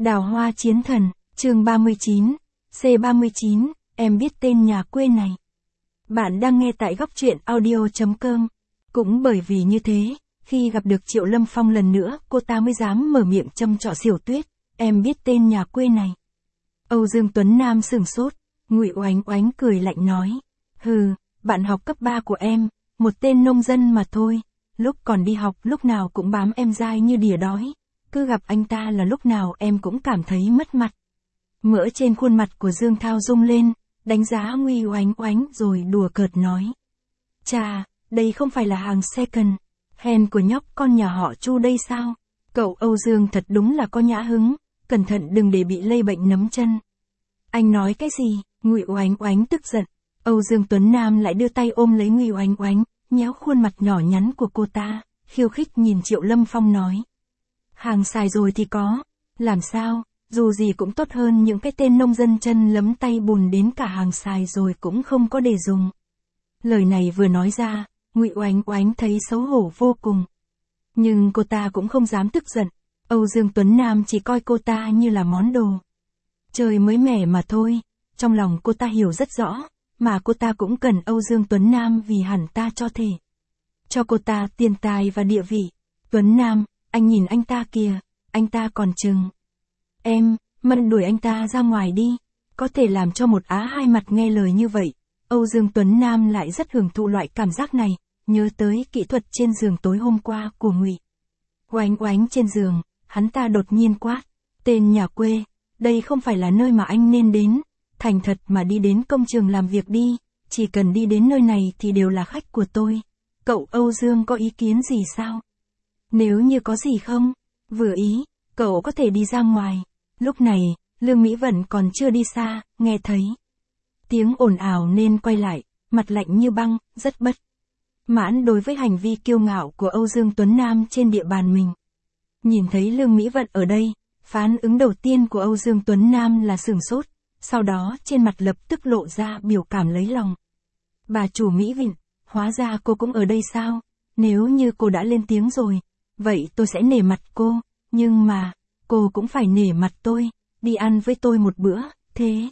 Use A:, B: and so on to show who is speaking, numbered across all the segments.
A: Đào hoa chiến thần, chương 39, C39, em biết tên nhà quê này. Bạn đang nghe tại góc truyện audio.com. Cũng bởi vì như thế, khi gặp được Triệu Lâm Phong lần nữa, cô ta mới dám mở miệng châm chọ Xỉu Tuyết, em biết tên nhà quê này. Âu Dương Tuấn Nam sửng sốt, Ngụy Oánh Oánh cười lạnh nói, hừ, bạn học cấp 3 của em, một tên nông dân mà thôi, lúc còn đi học lúc nào cũng bám em dai như đỉa đói. Cứ gặp anh ta là lúc nào em cũng cảm thấy mất mặt. Mỡ trên khuôn mặt của Dương Thao rung lên, đánh giá Ngụy Oánh Oánh rồi đùa cợt nói. Chà, đây không phải là hàng second hand của nhóc con nhà họ Chu đây sao? Cậu Âu Dương thật đúng là có nhã hứng, cẩn thận đừng để bị lây bệnh nấm chân. Anh nói cái gì? Ngụy Oánh Oánh tức giận. Âu Dương Tuấn Nam lại đưa tay ôm lấy Ngụy Oánh Oánh, nhéo khuôn mặt nhỏ nhắn của cô ta, khiêu khích nhìn Triệu Lâm Phong nói. Hàng xài rồi thì có, làm sao, dù gì cũng tốt hơn những cái tên nông dân chân lấm tay bùn đến cả hàng xài rồi cũng không có để dùng. Lời này vừa nói ra, Ngụy Oánh Oánh thấy xấu hổ vô cùng. Nhưng cô ta cũng không dám tức giận, Âu Dương Tuấn Nam chỉ coi cô ta như là món đồ chơi mới mẻ mà thôi, trong lòng cô ta hiểu rất rõ, mà cô ta cũng cần Âu Dương Tuấn Nam vì hẳn ta cho thể cho cô ta tiền tài và địa vị. Tuấn Nam, anh nhìn anh ta kìa, anh ta còn chừng. Em, mận đuổi anh ta ra ngoài đi, có thể làm cho một á hai mặt nghe lời như vậy. Âu Dương Tuấn Nam lại rất hưởng thụ loại cảm giác này, nhớ tới kỹ thuật trên giường tối hôm qua của Ngụy Oánh Oánh trên giường, hắn ta đột nhiên quát, tên nhà quê, đây không phải là nơi mà anh nên đến, thành thật mà đi đến công trường làm việc đi, chỉ cần đi đến nơi này thì đều là khách của tôi. Cậu Âu Dương có ý kiến gì sao? Nếu như có gì không, vừa ý, cậu có thể đi ra ngoài. Lúc này, Lương Mỹ Vận còn chưa đi xa, nghe thấy tiếng ồn ào nên quay lại, mặt lạnh như băng, rất bất mãn đối với hành vi kiêu ngạo của Âu Dương Tuấn Nam trên địa bàn mình. Nhìn thấy Lương Mỹ Vận ở đây, phản ứng đầu tiên của Âu Dương Tuấn Nam là sửng sốt, sau đó trên mặt lập tức lộ ra biểu cảm lấy lòng. Bà chủ Mỹ Vịnh, hóa ra cô cũng ở đây sao? Nếu như cô đã lên tiếng rồi, vậy tôi sẽ nể mặt cô, nhưng mà, cô cũng phải nể mặt tôi, đi ăn với tôi một bữa, thế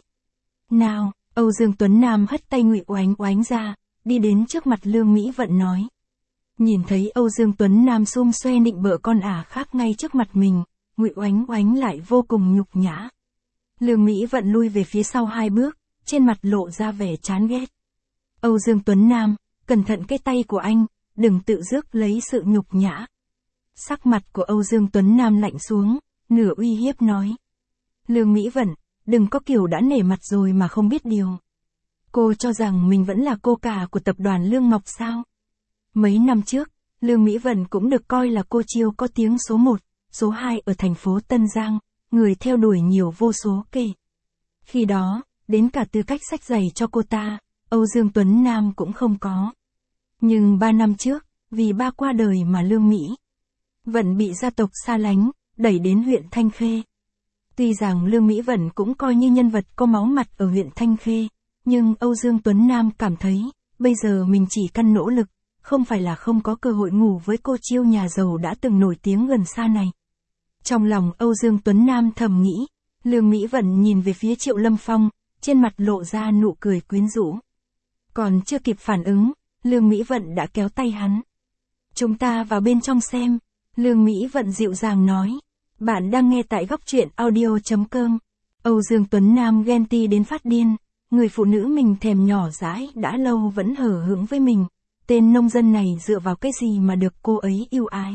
A: nào? Âu Dương Tuấn Nam hất tay Ngụy Oánh Oánh ra, đi đến trước mặt Lương Mỹ Vận nói. Nhìn thấy Âu Dương Tuấn Nam xum xoe nịnh bợ con ả khác ngay trước mặt mình, Ngụy Oánh Oánh lại vô cùng nhục nhã. Lương Mỹ Vận lui về phía sau 2 bước, trên mặt lộ ra vẻ chán ghét. Âu Dương Tuấn Nam, cẩn thận cái tay của anh, đừng tự rước lấy sự nhục nhã. Sắc mặt của Âu Dương Tuấn Nam lạnh xuống, nửa uy hiếp nói. Lương Mỹ Vận, đừng có kiểu đã nể mặt rồi mà không biết điều. Cô cho rằng mình vẫn là cô cả của tập đoàn Lương Ngọc sao? Mấy năm trước, Lương Mỹ Vận cũng được coi là cô chiêu có tiếng số 1, số 2 ở thành phố Tân Giang, người theo đuổi nhiều vô số kể. Khi đó, đến cả tư cách xách giày cho cô ta, Âu Dương Tuấn Nam cũng không có. Nhưng 3 năm trước, vì ba qua đời mà Lương Mỹ Vận bị gia tộc xa lánh, đẩy đến huyện Thanh Khê. Tuy rằng Lương Mỹ Vận cũng coi như nhân vật có máu mặt ở huyện Thanh Khê, nhưng Âu Dương Tuấn Nam cảm thấy, bây giờ mình chỉ căn nỗ lực, không phải là không có cơ hội ngủ với cô chiêu nhà giàu đã từng nổi tiếng gần xa này. Trong lòng Âu Dương Tuấn Nam thầm nghĩ, Lương Mỹ Vận nhìn về phía Triệu Lâm Phong, trên mặt lộ ra nụ cười quyến rũ. Còn chưa kịp phản ứng, Lương Mỹ Vận đã kéo tay hắn. Chúng ta vào bên trong xem, Lương Mỹ Vận dịu dàng nói. Bạn đang nghe tại góc truyện audio.com. Âu Dương Tuấn Nam ghen ti đến phát điên, người phụ nữ mình thèm nhỏ dãi đã lâu vẫn hở hững với mình. Tên nông dân này dựa vào cái gì mà được cô ấy yêu ái?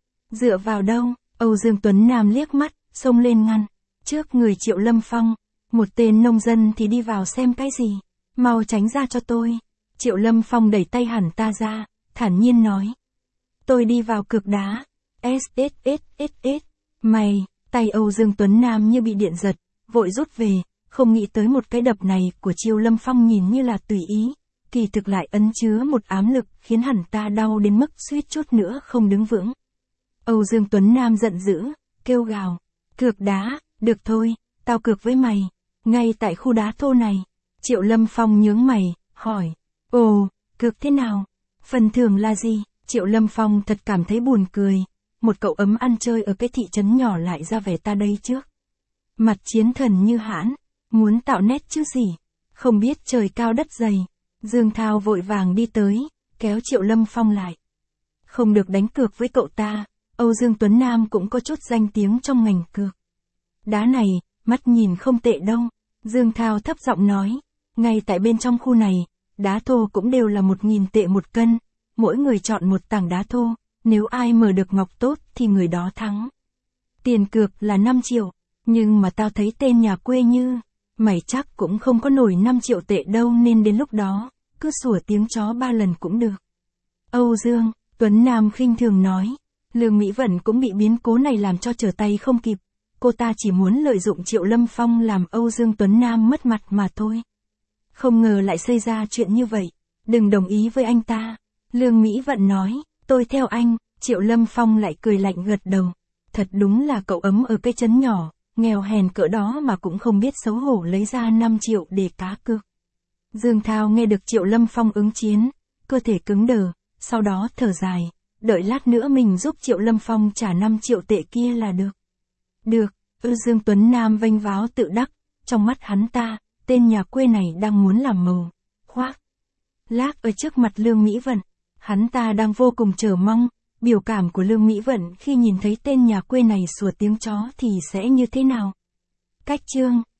A: Dựa vào đâu? Âu Dương Tuấn Nam liếc mắt, xông lên ngăn. Trước người Triệu Lâm Phong, một tên nông dân thì đi vào xem cái gì? Mau tránh ra cho tôi. Triệu Lâm Phong đẩy tay hẳn ta ra, thản nhiên nói. Tôi đi vào cược đá. SSSSS. Mày, tay Âu Dương Tuấn Nam như bị điện giật, vội rút về, không nghĩ tới một cái đập này của Triệu Lâm Phong nhìn như là tùy ý, kỳ thực lại ẩn chứa một ám lực khiến hẳn ta đau đến mức suýt chút nữa không đứng vững. Âu Dương Tuấn Nam giận dữ, kêu gào, cược đá, được thôi, tao cược với mày, ngay tại khu đá thô này. Triệu Lâm Phong nhướng mày, hỏi, ồ, cược thế nào? Phần thưởng là gì? Triệu Lâm Phong thật cảm thấy buồn cười. Một cậu ấm ăn chơi ở cái thị trấn nhỏ lại ra vẻ ta đây trước. Mặt chiến thần như hãn, muốn tạo nét chứ gì, không biết trời cao đất dày. Dương Thao vội vàng đi tới, kéo Triệu Lâm Phong lại. Không được đánh cược với cậu ta, Âu Dương Tuấn Nam cũng có chút danh tiếng trong ngành cược. Đá này, mắt nhìn không tệ đâu. Dương Thao thấp giọng nói, ngay tại bên trong khu này, đá thô cũng đều là 1.000 tệ một cân, mỗi người chọn một tảng đá thô, nếu ai mở được ngọc tốt thì người đó thắng. Tiền cược là 5 triệu, nhưng mà tao thấy tên nhà quê như, mày chắc cũng không có nổi 5 triệu tệ đâu nên đến lúc đó, cứ sủa tiếng chó 3 lần cũng được. Âu Dương, Tuấn Nam khinh thường nói, Lương Mỹ Vận cũng bị biến cố này làm cho trở tay không kịp. Cô ta chỉ muốn lợi dụng Triệu Lâm Phong làm Âu Dương Tuấn Nam mất mặt mà thôi. Không ngờ lại xảy ra chuyện như vậy. Đừng đồng ý với anh ta. Lương Mỹ Vận nói, tôi theo anh. Triệu Lâm Phong lại cười lạnh gật đầu. Thật đúng là cậu ấm ở cái trấn nhỏ, nghèo hèn cỡ đó mà cũng không biết xấu hổ lấy ra 5 triệu để cá cược. Dương Thao nghe được Triệu Lâm Phong ứng chiến, cơ thể cứng đờ, sau đó thở dài, đợi lát nữa mình giúp Triệu Lâm Phong trả 5 triệu tệ kia là được. Được, Âu Dương Tuấn Nam vênh váo tự đắc, trong mắt hắn ta, tên nhà quê này đang muốn làm màu, khoác, lác ở trước mặt Lương Mỹ Vận. Hắn ta đang vô cùng chờ mong, biểu cảm của Lương Mỹ Vận khi nhìn thấy tên nhà quê này sủa tiếng chó thì sẽ như thế nào. Cách chương